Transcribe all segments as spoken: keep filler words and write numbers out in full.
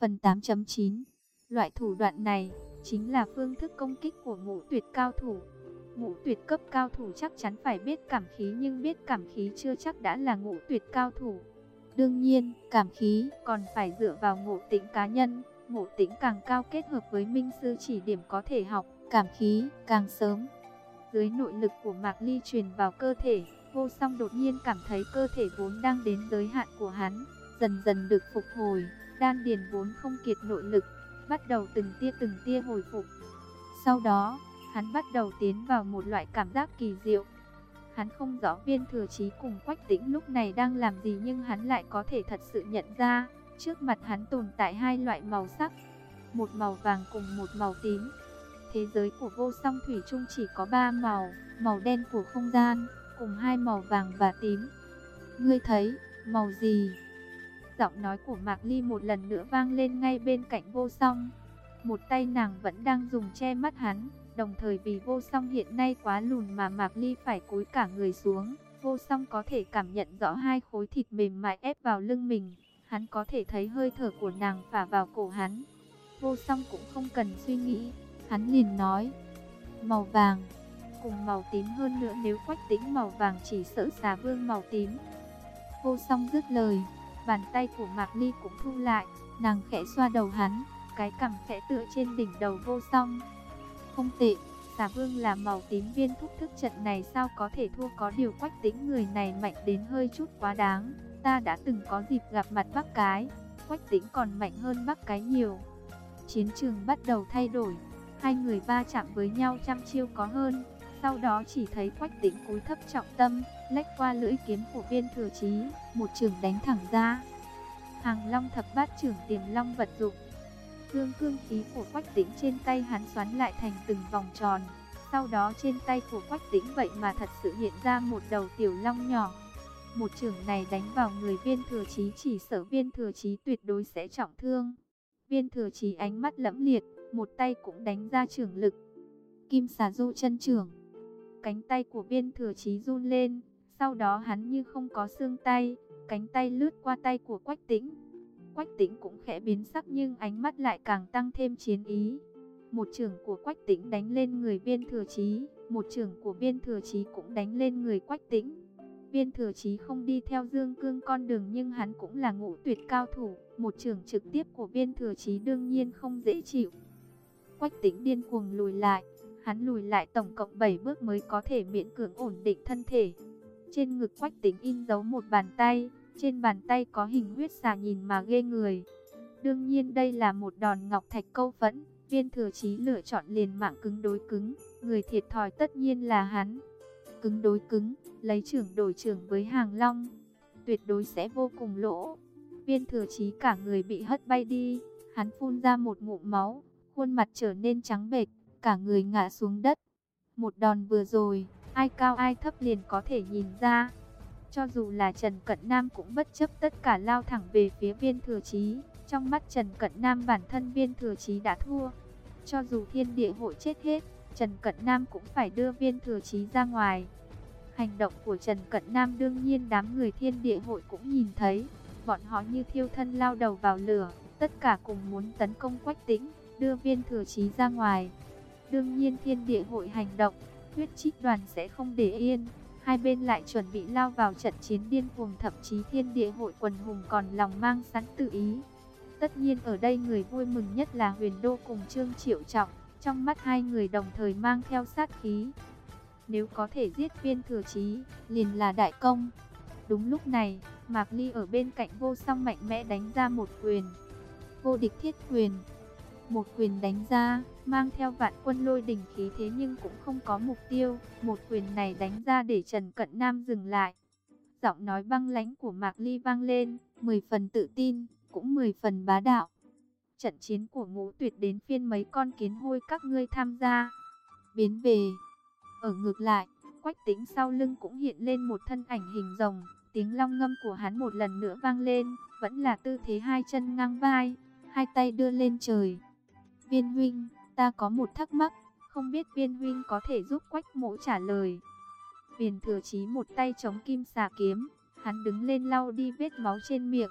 Phần tám chấm chín. Loại thủ đoạn này chính là phương thức công kích của ngũ tuyệt cao thủ. Ngũ tuyệt cấp cao thủ chắc chắn phải biết cảm khí, nhưng biết cảm khí chưa chắc đã là ngũ tuyệt cao thủ. Đương nhiên, cảm khí còn phải dựa vào ngộ tính cá nhân. Ngộ tính càng cao kết hợp với minh sư chỉ điểm có thể học cảm khí càng sớm. Dưới nội lực của Mạc Ly truyền vào cơ thể, Vô Song đột nhiên cảm thấy cơ thể vốn đang đến giới hạn của hắn dần dần được phục hồi, đan điền vốn không kiệt nội lực bắt đầu từng tia từng tia hồi phục. Sau đó, hắn bắt đầu tiến vào một loại cảm giác kỳ diệu. Hắn không rõ Viên Thừa Chí cùng Quách Tĩnh lúc này đang làm gì, nhưng hắn lại có thể thật sự nhận ra, trước mặt hắn tồn tại hai loại màu sắc, một màu vàng cùng một màu tím. Thế giới của Vô Song thủy chung chỉ có ba màu, màu đen của không gian, cùng hai màu vàng và tím. Ngươi thấy màu gì? Giọng nói của Mạc Ly một lần nữa vang lên ngay bên cạnh Vô Song. Một tay nàng vẫn đang dùng che mắt hắn, đồng thời vì Vô Song hiện nay quá lùn mà Mạc Ly phải cúi cả người xuống. Vô Song có thể cảm nhận rõ hai khối thịt mềm mại ép vào lưng mình. Hắn có thể thấy hơi thở của nàng phả vào cổ hắn. Vô Song cũng không cần suy nghĩ, hắn liền nói: màu vàng cùng màu tím, hơn nữa nếu Quách Tĩnh màu vàng chỉ sợ Xà Vương màu tím. Vô Song dứt lời, bàn tay của Mạc Ly cũng thu lại, nàng khẽ xoa đầu hắn, cái cằm khẽ tựa trên đỉnh đầu Vô Song. Không tệ, Xà Vương là màu tím, Viên thúc thức trận này sao có thể thua, có điều Quách Tĩnh người này mạnh đến hơi chút quá đáng. Ta đã từng có dịp gặp mặt Bắc Cái, Quách Tĩnh còn mạnh hơn Bắc Cái nhiều. Chiến trường bắt đầu thay đổi, hai người va chạm với nhau trăm chiêu có hơn. Sau đó chỉ thấy Quách Tĩnh cúi thấp trọng tâm, lách qua lưỡi kiếm của Viên Thừa Chí, một chưởng đánh thẳng ra. Hàng Long thập bát chưởng tiềm long vật dụng. Dương cương khí của Quách Tĩnh trên tay hắn xoắn lại thành từng vòng tròn. Sau đó trên tay của Quách Tĩnh vậy mà thật sự hiện ra một đầu tiểu long nhỏ. Một chưởng này đánh vào người Viên Thừa Chí, chỉ sợ Viên Thừa Chí tuyệt đối sẽ trọng thương. Viên Thừa Chí ánh mắt lẫm liệt, một tay cũng đánh ra chưởng lực. Kim xà du chân chưởng. Cánh tay của Viên Thừa Chí run lên, sau đó hắn như không có xương tay, cánh tay lướt qua tay của Quách Tĩnh. Quách Tĩnh cũng khẽ biến sắc nhưng ánh mắt lại càng tăng thêm chiến ý. Một chưởng của Quách Tĩnh đánh lên người Viên Thừa Chí, một chưởng của Viên Thừa Chí cũng đánh lên người Quách Tĩnh. Viên Thừa Chí không đi theo Dương Cương con đường nhưng hắn cũng là ngũ tuyệt cao thủ, một chưởng trực tiếp của Viên Thừa Chí đương nhiên không dễ chịu. Quách Tĩnh điên cuồng lùi lại, hắn lùi lại tổng cộng bảy bước mới có thể miễn cưỡng ổn định thân thể. Trên ngực Quách Tĩnh in dấu một bàn tay, trên bàn tay có hình huyết xà nhìn mà ghê người. Đương nhiên đây là một đòn ngọc thạch câu phẫn, Viên Thừa Chí lựa chọn liền mạng cứng đối cứng, người thiệt thòi tất nhiên là hắn. Cứng đối cứng, lấy chưởng đổi chưởng với Hàng Long, tuyệt đối sẽ vô cùng lỗ. Viên Thừa Chí cả người bị hất bay đi, hắn phun ra một ngụm máu, khuôn mặt trở nên trắng bệch, cả người ngã xuống đất. Một đòn vừa rồi, ai cao ai thấp liền có thể nhìn ra. Cho dù là Trần Cận Nam cũng bất chấp tất cả lao thẳng về phía Viên Thừa Chí. Trong mắt Trần Cận Nam bản thân Viên Thừa Chí đã thua. Cho dù thiên địa hội chết hết, Trần Cận Nam cũng phải đưa Viên Thừa Chí ra ngoài. Hành động của Trần Cận Nam đương nhiên đám người thiên địa hội cũng nhìn thấy. Bọn họ như thiêu thân lao đầu vào lửa, tất cả cùng muốn tấn công Quách Tĩnh, đưa Viên Thừa Chí ra ngoài. Đương nhiên thiên địa hội hành động, huyết trích đoàn sẽ không để yên. Hai bên lại chuẩn bị lao vào trận chiến điên cuồng, thậm chí thiên địa hội quần hùng còn lòng mang sẵn tự ý. Tất nhiên ở đây người vui mừng nhất là Huyền Đô cùng Trương Triệu Trọng, trong mắt hai người đồng thời mang theo sát khí. Nếu có thể giết Viên Thừa Chí, liền là đại công. Đúng lúc này, Mạc Ly ở bên cạnh Vô Song mạnh mẽ đánh ra một quyền. Vô địch thiết quyền. Một quyền đánh ra, mang theo vạn quân lôi đỉnh khí thế nhưng cũng không có mục tiêu. Một quyền này đánh ra để Trần Cận Nam dừng lại. Giọng nói băng lãnh của Mạc Ly vang lên, mười phần tự tin, cũng mười phần bá đạo. Trận chiến của ngũ tuyệt đến phiên mấy con kiến hôi các ngươi tham gia. Biến về. Ở ngược lại, Quách Tĩnh sau lưng cũng hiện lên một thân ảnh hình rồng. Tiếng long ngâm của hắn một lần nữa vang lên, vẫn là tư thế hai chân ngang vai, hai tay đưa lên trời. Viên huynh, ta có một thắc mắc, không biết Viên huynh có thể giúp Quách mỗ trả lời. Viên Thừa Chí một tay chống kim xà kiếm, hắn đứng lên lau đi vết máu trên miệng,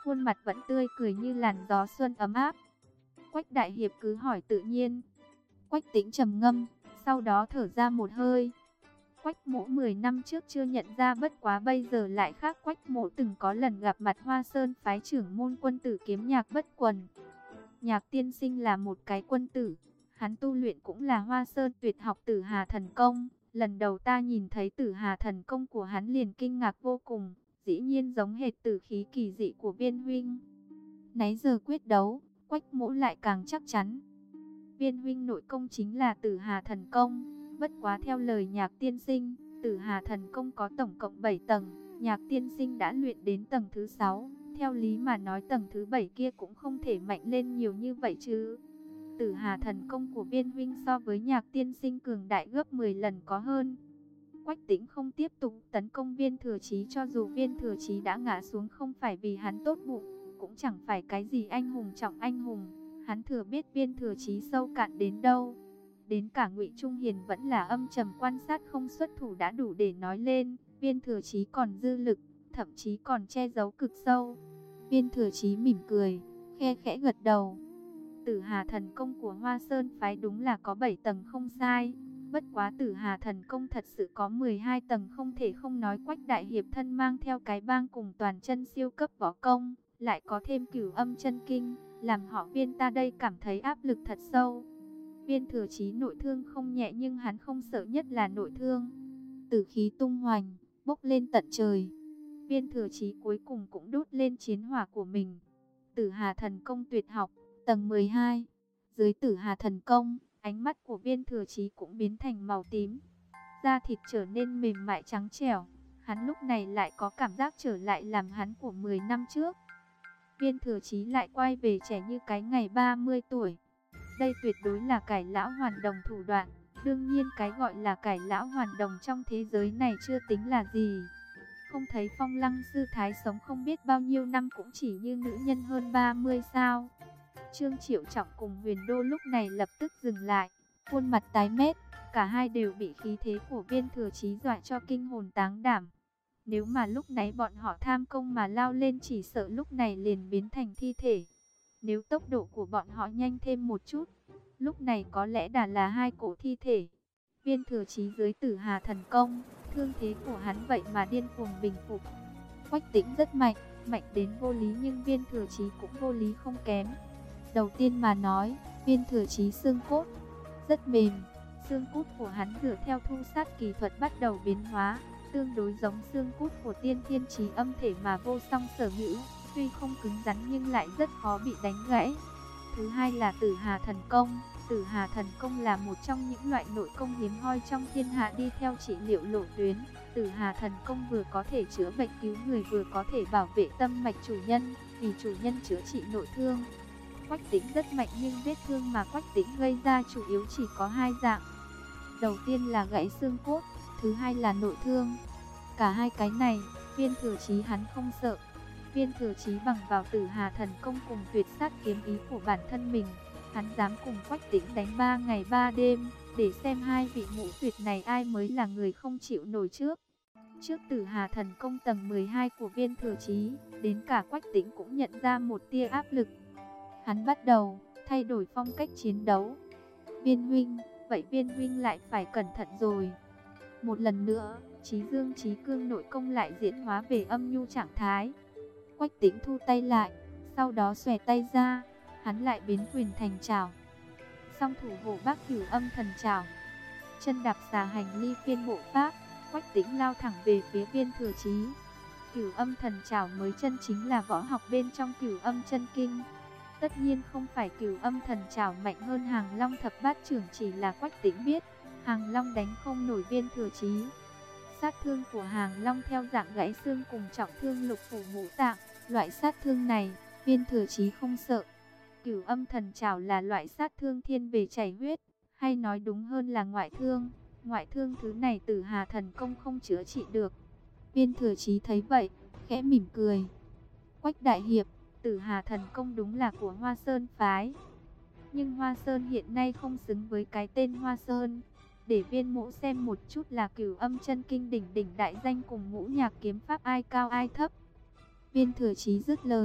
khuôn mặt vẫn tươi cười như làn gió xuân ấm áp. Quách đại hiệp cứ hỏi tự nhiên. Quách Tĩnh trầm ngâm, sau đó thở ra một hơi. Quách Mỗ mười năm trước chưa nhận ra, bất quá bây giờ lại khác. Quách Mỗ từng có lần gặp mặt Hoa Sơn phái trưởng môn quân tử kiếm Nhạc Bất Quần. Nhạc tiên sinh là một cái quân tử, hắn tu luyện cũng là Hoa Sơn tuyệt học Tử Hà Thần Công. Lần đầu ta nhìn thấy Tử Hà Thần Công của hắn liền kinh ngạc vô cùng, dĩ nhiên giống hệt tử khí kỳ dị của Viên huynh. Nãy giờ quyết đấu, Quách Mỗ lại càng chắc chắn. Viên huynh nội công chính là Tử Hà Thần Công, bất quá theo lời Nhạc tiên sinh, Tử Hà Thần Công có tổng cộng bảy tầng, Nhạc tiên sinh đã luyện đến tầng thứ sáu, theo lý mà nói tầng thứ bảy kia cũng không thể mạnh lên nhiều như vậy chứ. Tử Hà Thần Công của Viên huynh so với Nhạc tiên sinh cường đại gấp mười lần có hơn. Quách Tĩnh không tiếp tục tấn công Viên Thừa Chí, cho dù Viên Thừa Chí đã ngã xuống không phải vì hắn tốt bụng, cũng chẳng phải cái gì anh hùng trọng anh hùng. Hắn thừa biết Viên Thừa Chí sâu cạn đến đâu. Đến cả Ngụy Trung Hiền vẫn là âm trầm quan sát không xuất thủ đã đủ để nói lên. Viên Thừa Chí còn dư lực, thậm chí còn che giấu cực sâu. Viên Thừa Chí mỉm cười, khe khẽ gật đầu. Tử Hà Thần Công của Hoa Sơn phái đúng là có bảy tầng không sai. Bất quá Tử Hà Thần Công thật sự có mười hai tầng, không thể không nói. Quách đại hiệp thân mang theo cái bang cùng toàn chân siêu cấp võ công, lại có thêm Cửu Âm Chân Kinh, làm họ Viên ta đây cảm thấy áp lực thật sâu. Viên Thừa Chí nội thương không nhẹ, nhưng hắn không sợ nhất là nội thương. Tử khí tung hoành, bốc lên tận trời. Viên Thừa Chí cuối cùng cũng đốt lên chiến hỏa của mình. Tử Hà Thần Công tuyệt học, tầng mười hai. Dưới Tử Hà Thần Công, ánh mắt của Viên Thừa Chí cũng biến thành màu tím. Da thịt trở nên mềm mại trắng trẻo. Hắn lúc này lại có cảm giác trở lại làm hắn của mười năm trước. Viên Thừa Chí lại quay về trẻ như cái ngày ba mươi tuổi. Đây tuyệt đối là cải lão hoàn đồng thủ đoạn. Đương nhiên cái gọi là cải lão hoàn đồng trong thế giới này chưa tính là gì. Không thấy Phong Lăng sư thái sống không biết bao nhiêu năm cũng chỉ như nữ nhân hơn ba mươi sao. Trương Triệu Trọng cùng Huyền Đô lúc này lập tức dừng lại, khuôn mặt tái mét, cả hai đều bị khí thế của Viên Thừa Chí dọa cho kinh hồn táng đảm. Nếu mà lúc nãy bọn họ tham công mà lao lên, chỉ sợ lúc này liền biến thành thi thể. Nếu tốc độ của bọn họ nhanh thêm một chút, lúc này có lẽ đã là hai cổ thi thể. Viên Thừa Chí dưới Tử Hà Thần Công, thương thế của hắn vậy mà điên cuồng bình phục. Quách Tĩnh rất mạnh, mạnh đến vô lý, nhưng Viên Thừa Chí cũng vô lý không kém. Đầu tiên mà nói, Viên Thừa Chí xương cốt rất mềm, xương cốt của hắn dựa theo thu sát kỳ thuật bắt đầu biến hóa, tương đối giống xương cốt của Tiên Thiên Chí Âm thể mà Vô Song sở hữu, tuy không cứng rắn nhưng lại rất khó bị đánh gãy. Thứ hai là Tử Hà Thần Công. Tử Hà Thần Công là một trong những loại nội công hiếm hoi trong thiên hạ, đi theo trị liệu lộ tuyến. Tử Hà Thần Công vừa có thể chữa bệnh cứu người, vừa có thể bảo vệ tâm mạch chủ nhân, vì chủ nhân chữa trị nội thương. Quách Tĩnh rất mạnh, nhưng vết thương mà Quách Tĩnh gây ra chủ yếu chỉ có hai dạng. Đầu tiên là gãy xương cốt, thứ hai là nội thương. Cả hai cái này, Viên Thừa Chí hắn không sợ. Viên Thừa Chí bằng vào Tử Hà Thần Công cùng tuyệt sát kiếm ý của bản thân mình, hắn dám cùng Quách Tĩnh đánh ba ngày ba đêm, để xem hai vị ngũ tuyệt này ai mới là người không chịu nổi trước. Trước Tử Hà Thần Công tầng mười hai của Viên Thừa Chí, đến cả Quách Tĩnh cũng nhận ra một tia áp lực. Hắn bắt đầu thay đổi phong cách chiến đấu. Viên huynh, vậy Viên huynh lại phải cẩn thận rồi. Một lần nữa, Chí Dương Chí Cương nội công lại diễn hóa về âm nhu trạng thái. Quách Tĩnh thu tay lại, sau đó xòe tay ra, hắn lại biến quyền thành trảo. Song thủ hộ Bác Cửu Âm Thần Trảo, chân đạp xà hành ly phiên bộ pháp, Quách Tĩnh lao thẳng về phía Viên Thừa Chí. Cửu Âm Thần Trảo mới chân chính là võ học bên trong Cửu Âm Chân Kinh. Tất nhiên không phải Cửu Âm Thần Trảo mạnh hơn Hàng Long Thập Bát Chưởng, chỉ là Quách Tĩnh biết, Hàng Long đánh không nổi Viên Thừa Chí. Sát thương của Hàng Long theo dạng gãy xương cùng trọng thương lục phủ ngũ tạng, loại sát thương này, Viên Thừa Chí không sợ. Cửu Âm Thần Trảo là loại sát thương thiên về chảy huyết, hay nói đúng hơn là ngoại thương. Ngoại thương thứ này Tử Hà Thần Công không chữa trị được. Viên Thừa Chí thấy vậy, khẽ mỉm cười. Quách đại hiệp, Tử Hà Thần Công đúng là của Hoa Sơn phái, nhưng Hoa Sơn hiện nay không xứng với cái tên Hoa Sơn. Để Viên mỗ xem một chút là Cửu Âm Chân Kinh đỉnh đỉnh đại danh cùng Ngũ Nhạc kiếm pháp ai cao ai thấp. Viên Thừa Chí dứt lời,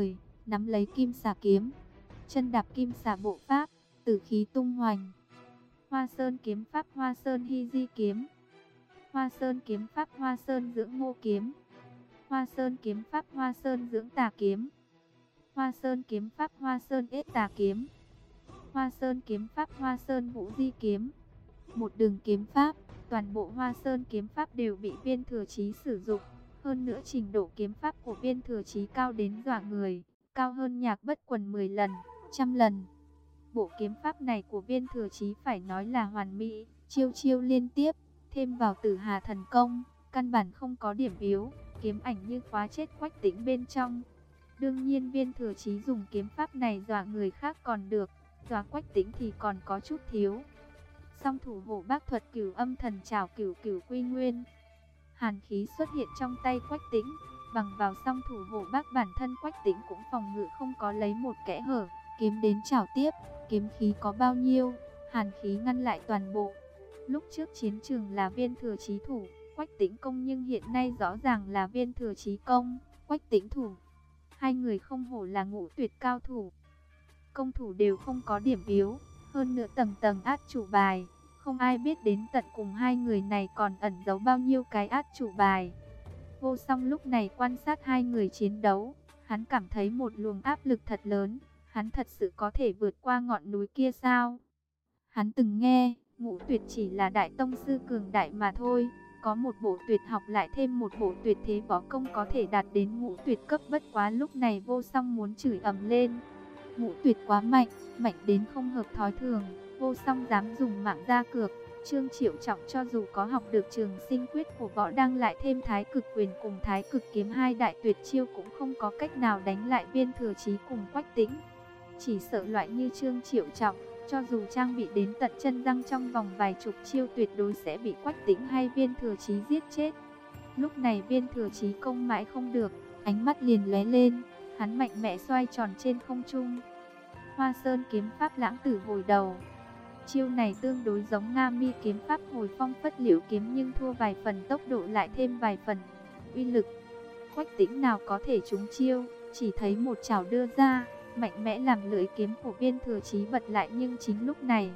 nắm lấy kim xà kiếm, chân đạp kim xà bộ pháp, tử khí tung hoành. Hoa Sơn kiếm pháp, Hoa Sơn Hy Di kiếm. Hoa Sơn kiếm pháp, Hoa Sơn dưỡng ngô kiếm. Hoa Sơn kiếm pháp, Hoa Sơn dưỡng tà kiếm. Hoa Sơn kiếm pháp, Hoa Sơn ết tà kiếm. Hoa Sơn kiếm pháp, Hoa Sơn vũ di kiếm. Một đường kiếm pháp, toàn bộ Hoa Sơn kiếm pháp đều bị Viên Thừa Chí sử dụng. Hơn nữa trình độ kiếm pháp của Viên Thừa Chí cao đến dọa người, cao hơn Nhạc Bất Quần mười lần, trăm lần. Bộ kiếm pháp này của Viên Thừa Chí phải nói là hoàn mỹ, chiêu chiêu liên tiếp, thêm vào Tử Hà thần công, căn bản không có điểm yếu, kiếm ảnh như khóa chết Quách Tĩnh bên trong. Đương nhiên Viên Thừa Chí dùng kiếm pháp này dọa người khác còn được, dọa Quách Tĩnh thì còn có chút thiếu. Song thủ hộ bác thuật Cửu Âm Thần Trảo Cửu Cửu Quy Nguyên. Hàn khí xuất hiện trong tay Quách Tĩnh, bằng vào song thủ hộ bác, bản thân Quách Tĩnh cũng phòng ngự không có lấy một kẽ hở, kiếm đến chảo tiếp, kiếm khí có bao nhiêu, hàn khí ngăn lại toàn bộ. Lúc trước chiến trường là Viên Thừa Chí thủ, Quách Tĩnh công, nhưng hiện nay rõ ràng là Viên Thừa Chí công, Quách Tĩnh thủ. Hai người không hổ là ngũ tuyệt cao thủ, công thủ đều không có điểm yếu, hơn nữa tầng tầng át chủ bài, không ai biết đến tận cùng hai người này còn ẩn giấu bao nhiêu cái át chủ bài. Vô Song lúc này quan sát hai người chiến đấu, hắn cảm thấy một luồng áp lực thật lớn, hắn thật sự có thể vượt qua ngọn núi kia sao? Hắn từng nghe, ngũ tuyệt chỉ là đại tông sư cường đại mà thôi, có một bộ tuyệt học lại thêm một bộ tuyệt thế võ công có thể đạt đến ngũ tuyệt cấp, bất quá lúc này Vô Song muốn chửi ầm lên. Ngũ tuyệt quá mạnh, mạnh đến không hợp thói thường, Vô Song dám dùng mạng ra cược. Trương Triệu Trọng cho dù có học được Trường Sinh Quyết của võ đăng lại thêm Thái Cực Quyền cùng Thái Cực Kiếm hai đại tuyệt chiêu cũng không có cách nào đánh lại Viên Thừa Chí cùng Quách Tĩnh. Chỉ sợ loại như Trương Triệu Trọng, cho dù trang bị đến tận chân răng, trong vòng vài chục chiêu tuyệt đối sẽ bị Quách Tĩnh hay Viên Thừa Chí giết chết. Lúc này Viên Thừa Chí công mãi không được, ánh mắt liền lóe lên, hắn mạnh mẽ xoay tròn trên không trung. Hoa Sơn kiếm pháp lãng tử hồi đầu. Chiêu này tương đối giống Nga Mi kiếm pháp hồi phong phất liễu kiếm, nhưng thua vài phần tốc độ lại thêm vài phần uy lực. Quách Tĩnh nào có thể trúng chiêu, chỉ thấy một chảo đưa ra, mạnh mẽ làm lưỡi kiếm của Viên Thừa Chí bật lại, nhưng chính lúc này,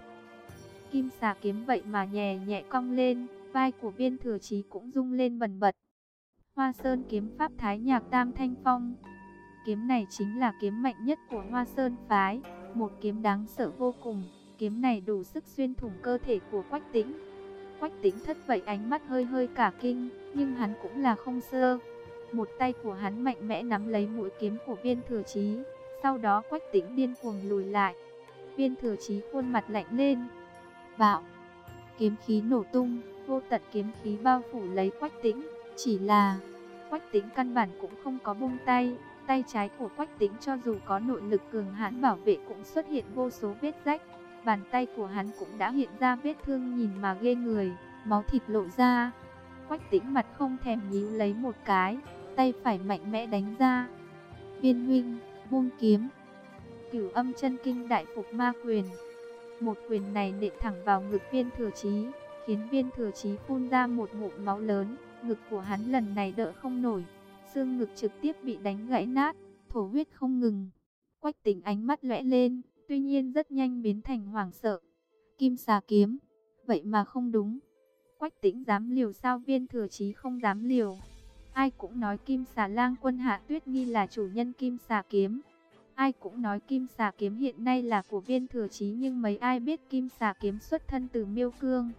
kim xà kiếm vậy mà nhẹ nhẹ cong lên, vai của Viên Thừa Chí cũng rung lên bần bật. Hoa Sơn kiếm pháp Thái Nhạc Tam Thanh Phong. Kiếm này chính là kiếm mạnh nhất của Hoa Sơn phái, một kiếm đáng sợ vô cùng. Kiếm này đủ sức xuyên thủng cơ thể của Quách Tĩnh. Quách Tĩnh thất vậy, ánh mắt hơi hơi cả kinh, nhưng hắn cũng là không sơ. Một tay của hắn mạnh mẽ nắm lấy mũi kiếm của Viên Thừa Chí, sau đó Quách Tĩnh điên cuồng lùi lại. Viên Thừa Chí khuôn mặt lạnh lên. Bạo! Kiếm khí nổ tung, vô tận kiếm khí bao phủ lấy Quách Tĩnh. Chỉ là Quách Tĩnh căn bản cũng không có buông tay. Tay trái của Quách Tĩnh cho dù có nội lực cường hãn bảo vệ cũng xuất hiện vô số vết rách. Bàn tay của hắn cũng đã hiện ra vết thương nhìn mà ghê người, máu thịt lộ ra. Quách Tĩnh mặt không thèm nhíu lấy một cái, tay phải mạnh mẽ đánh ra. Viên huynh, buông kiếm. Cửu Âm Chân Kinh Đại Phục Ma Quyền. Một quyền này nện thẳng vào ngực Viên Thừa Chí, khiến Viên Thừa Chí phun ra một ngụm máu lớn, ngực của hắn lần này đỡ không nổi, xương ngực trực tiếp bị đánh gãy nát, thổ huyết không ngừng. Quách Tĩnh ánh mắt lóe lên, tuy nhiên rất nhanh biến thành hoảng sợ. Kim xà kiếm, vậy mà không đúng. Quách Tĩnh dám liều sao Viên Thừa Chí không dám liều? Ai cũng nói Kim xà lang quân Hạ Tuyết Nghi là chủ nhân Kim xà kiếm. Ai cũng nói Kim xà kiếm hiện nay là của Viên Thừa Chí, nhưng mấy ai biết Kim xà kiếm xuất thân từ Miêu Cương,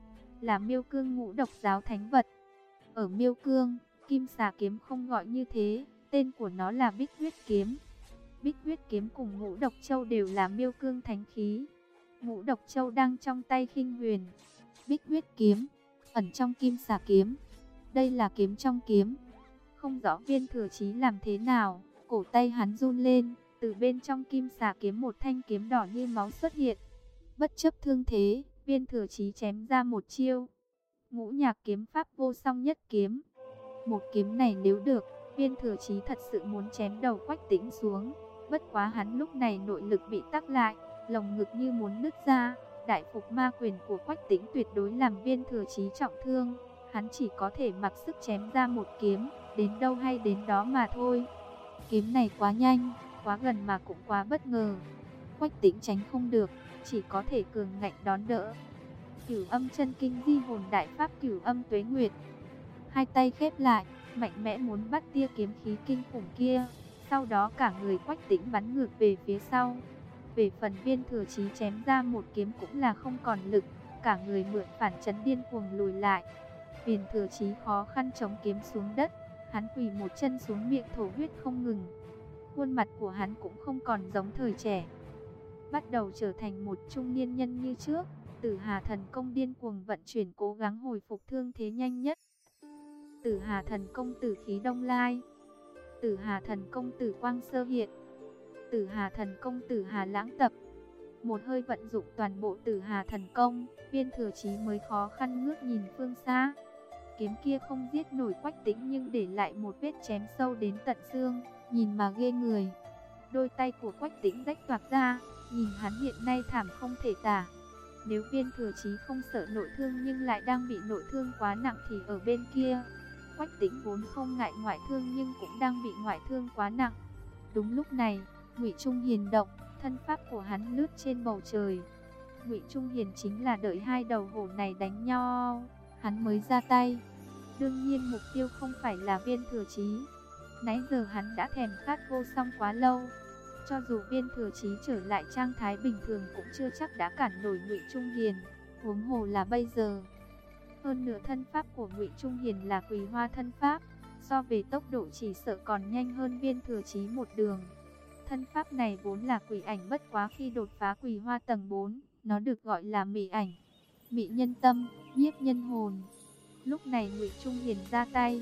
là Miêu Cương ngũ độc giáo thánh vật. Ở Miêu Cương, Kim xà kiếm không gọi như thế, tên của nó là Bích Huyết kiếm. Bích Huyết kiếm cùng Ngũ Độc Châu đều là Miêu Cương thánh khí. Ngũ Độc Châu đang trong tay Khinh Huyền. Bích Huyết kiếm ẩn trong Kim xà kiếm. Đây là kiếm trong kiếm. Không rõ Viên Thừa Chí làm thế nào, cổ tay hắn run lên, từ bên trong Kim xà kiếm một thanh kiếm đỏ như máu xuất hiện. Bất chấp thương thế, Viên Thừa Chí chém ra một chiêu. Ngũ Nhạc kiếm pháp Vô Song nhất kiếm. Một kiếm này nếu được, Viên Thừa Chí thật sự muốn chém đầu Quách Tĩnh xuống. Bất quá hắn lúc này nội lực bị tắc lại, lồng ngực như muốn nứt ra. Đại Phục Ma Quyền của Quách Tĩnh tuyệt đối làm Viên Thừa Chí trọng thương. Hắn chỉ có thể mặc sức chém ra một kiếm, đến đâu hay đến đó mà thôi. Kiếm này quá nhanh, quá gần mà cũng quá bất ngờ. Quách Tĩnh tránh không được, chỉ có thể cường ngạnh đón đỡ. Cửu Âm Chân Kinh Di Hồn Đại Pháp Cửu Âm Tuế Nguyệt. Hai tay khép lại, mạnh mẽ muốn bắt tia kiếm khí kinh khủng kia. Sau đó cả người Quách Tĩnh bắn ngược về phía sau. Về phần Viên Thừa Chí chém ra một kiếm cũng là không còn lực, cả người mượn phản chấn điên cuồng lùi lại. Viên Thừa Chí khó khăn chống kiếm xuống đất, hắn quỳ một chân xuống, miệng thổ huyết không ngừng. Khuôn mặt của hắn cũng không còn giống thời trẻ, bắt đầu trở thành một trung niên nhân như trước. Tử Hà Thần Công điên cuồng vận chuyển, cố gắng hồi phục thương thế nhanh nhất. Tử Hà Thần Công Tử Khí Đông Lai, Tử Hà Thần Công Tử Quang Sơ Hiện, Tử Hà Thần Công Tử Hà Lãng Tập. Một hơi vận dụng toàn bộ Tử Hà Thần Công, Viên Thừa Chí mới khó khăn ngước nhìn phương xa. Kiếm kia không giết nổi Quách Tĩnh nhưng để lại một vết chém sâu đến tận xương, nhìn mà ghê người. Đôi tay của Quách Tĩnh rách toạc ra, nhìn hắn hiện nay thảm không thể tả. Nếu Viên Thừa Chí không sợ nội thương nhưng lại đang bị nội thương quá nặng thì ở bên kia, Quách Tĩnh vốn không ngại ngoại thương nhưng cũng đang bị ngoại thương quá nặng. Đúng lúc này, Ngụy Trung Hiền động, thân pháp của hắn lướt trên bầu trời. Ngụy Trung Hiền chính là đợi hai đầu hổ này đánh nhau, hắn mới ra tay. Đương nhiên mục tiêu không phải là Viên Thừa Chí. Nãy giờ hắn đã thèm khát Vô Song quá lâu. Cho dù Viên Thừa Chí trở lại trạng thái bình thường cũng chưa chắc đã cản nổi Ngụy Trung Hiền, huống hồ là bây giờ. Hơn nữa thân pháp của Ngụy Trung Hiền là Quỳ Hoa thân pháp, so về tốc độ chỉ sợ còn nhanh hơn Viên Thừa Chí một đường. Thân pháp này vốn là quỷ ảnh, bất quá khi đột phá Quỳ Hoa tầng bốn, nó được gọi là mị ảnh. Mị nhân tâm, nhiếp nhân hồn. Lúc này Ngụy Trung Hiền ra tay,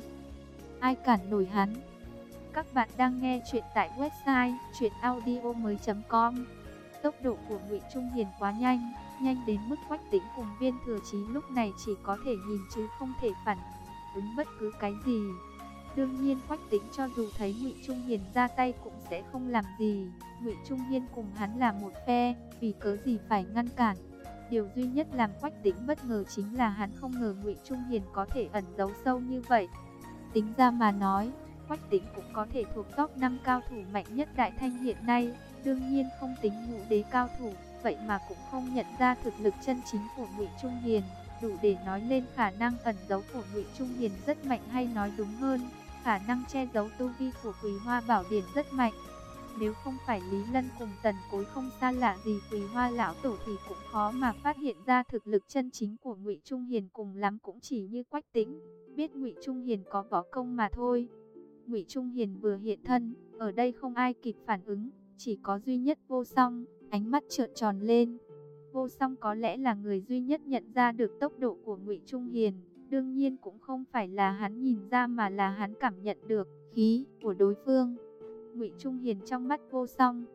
ai cản nổi hắn? Các bạn đang nghe chuyện tại website truyện audio mới chấm com. Tốc độ của Ngụy Trung Hiền quá nhanh, nhanh đến mức Quách Tĩnh cùng Viên Thừa Chí lúc này chỉ có thể nhìn chứ không thể phản ứng bất cứ cái gì. Đương nhiên Quách Tĩnh cho dù thấy Ngụy Trung Hiền ra tay cũng sẽ không làm gì. Ngụy Trung Hiền cùng hắn là một phe, vì cớ gì phải ngăn cản. Điều duy nhất làm Quách Tĩnh bất ngờ chính là hắn không ngờ Ngụy Trung Hiền có thể ẩn giấu sâu như vậy. Tính ra mà nói, Quách Tĩnh cũng có thể thuộc top năm cao thủ mạnh nhất Đại Thanh hiện nay. Đương nhiên không tính ngũ đế cao thủ, vậy mà cũng không nhận ra thực lực chân chính của Ngụy Trung Hiền, đủ để nói lên khả năng ẩn giấu của Ngụy Trung Hiền rất mạnh, hay nói đúng hơn, khả năng che giấu tu vi của Quỳ Hoa Bảo Điển rất mạnh. Nếu không phải Lý Lân cùng Tần Cối không xa lạ gì Quỳ Hoa lão tổ thì cũng khó mà phát hiện ra thực lực chân chính của Ngụy Trung Hiền, cùng lắm cũng chỉ như Quách Tĩnh biết Ngụy Trung Hiền có võ công mà thôi. Ngụy Trung Hiền vừa hiện thân, ở đây không ai kịp phản ứng, chỉ có duy nhất Vô Song, ánh mắt trợn tròn lên. Vô Song có lẽ là người duy nhất nhận ra được tốc độ của Ngụy Trung Hiền, đương nhiên cũng không phải là hắn nhìn ra mà là hắn cảm nhận được khí của đối phương. Ngụy Trung Hiền trong mắt Vô Song,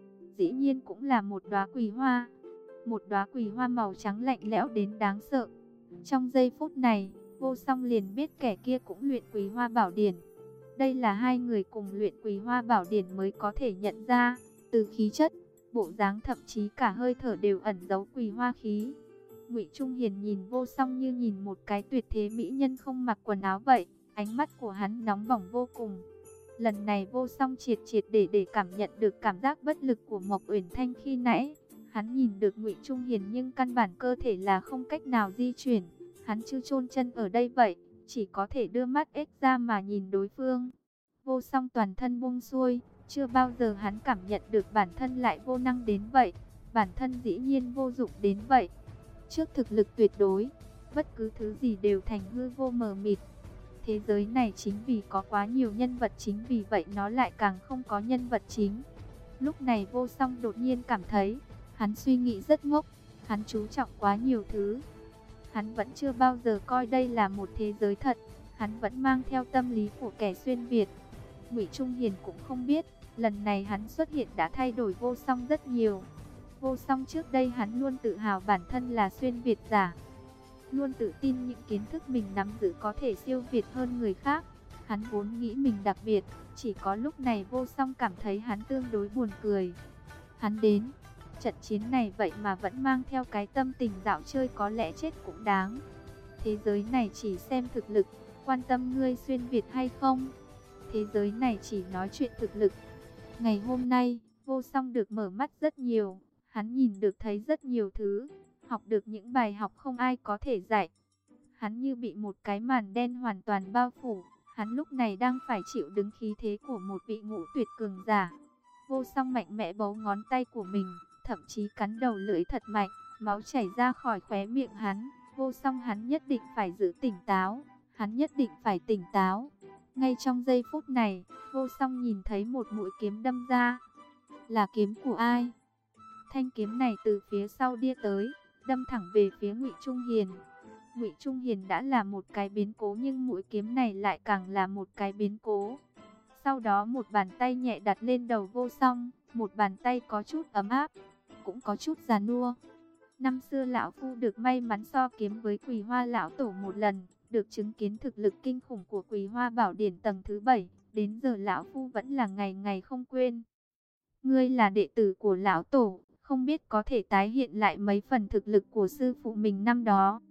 dĩ nhiên cũng là một đóa quỳ hoa, một đóa quỳ hoa màu trắng lạnh lẽo đến đáng sợ. Trong giây phút này, Vô Song liền biết kẻ kia cũng luyện Quỳ Hoa Bảo Điển. Đây là hai người cùng luyện Quỳ Hoa Bảo Điển mới có thể nhận ra, từ khí chất, bộ dáng thậm chí cả hơi thở đều ẩn giấu Quỳ Hoa khí. Ngụy Trung Hiền nhìn Vô Song như nhìn một cái tuyệt thế mỹ nhân không mặc quần áo vậy, ánh mắt của hắn nóng bỏng vô cùng. Lần này Vô Song triệt triệt để để cảm nhận được cảm giác bất lực của Mộc Uyển Thanh khi nãy. Hắn nhìn được Ngụy Trung Hiền nhưng căn bản cơ thể là không cách nào di chuyển, hắn chưa chôn chân ở đây vậy, chỉ có thể đưa mắt ếch ra mà nhìn đối phương. Vô Song toàn thân buông xuôi, chưa bao giờ hắn cảm nhận được bản thân lại vô năng đến vậy, bản thân dĩ nhiên vô dụng đến vậy. Trước thực lực tuyệt đối, bất cứ thứ gì đều thành hư vô mờ mịt. Thế giới này chính vì có quá nhiều nhân vật chính vì vậy nó lại càng không có nhân vật chính. Lúc này Vô Song đột nhiên cảm thấy, hắn suy nghĩ rất ngốc, hắn chú trọng quá nhiều thứ. Hắn vẫn chưa bao giờ coi đây là một thế giới thật, hắn vẫn mang theo tâm lý của kẻ xuyên Việt. Ngụy Trung Hiền cũng không biết, lần này hắn xuất hiện đã thay đổi Vô Song rất nhiều. Vô Song trước đây hắn luôn tự hào bản thân là xuyên Việt giả, luôn tự tin những kiến thức mình nắm giữ có thể siêu việt hơn người khác. Hắn vốn nghĩ mình đặc biệt, chỉ có lúc này Vô Song cảm thấy hắn tương đối buồn cười. Hắn đến trận chiến này vậy mà vẫn mang theo cái tâm tình dạo chơi, có lẽ chết cũng đáng. Thế giới này chỉ xem thực lực, quan tâm ngươi xuyên Việt hay không. Thế giới này chỉ nói chuyện thực lực. Ngày hôm nay, Vô Song được mở mắt rất nhiều, hắn nhìn được thấy rất nhiều thứ, học được những bài học không ai có thể dạy. Hắn như bị một cái màn đen hoàn toàn bao phủ, hắn lúc này đang phải chịu đứng khí thế của một vị ngũ tuyệt cường giả. Vô Song mạnh mẽ bấu ngón tay của mình, thậm chí cắn đầu lưỡi thật mạnh, máu chảy ra khỏi khóe miệng hắn. Vô Song hắn nhất định phải giữ tỉnh táo, hắn nhất định phải tỉnh táo. Ngay trong giây phút này, Vô Song nhìn thấy một mũi kiếm đâm ra. Là kiếm của ai? Thanh kiếm này từ phía sau đi tới, đâm thẳng về phía Ngụy Trung Hiền. Ngụy Trung Hiền đã là một cái biến cố, nhưng mũi kiếm này lại càng là một cái biến cố. Sau đó một bàn tay nhẹ đặt lên đầu Vô Song, một bàn tay có chút ấm áp, cũng có chút già nua. Năm xưa lão phu được may mắn so kiếm với Quỳ Hoa lão tổ một lần, được chứng kiến thực lực kinh khủng của Quỳ Hoa Bảo Điển tầng thứ bảy, đến giờ lão phu vẫn là ngày ngày không quên. Ngươi là đệ tử của lão tổ, không biết có thể tái hiện lại mấy phần thực lực của sư phụ mình năm đó.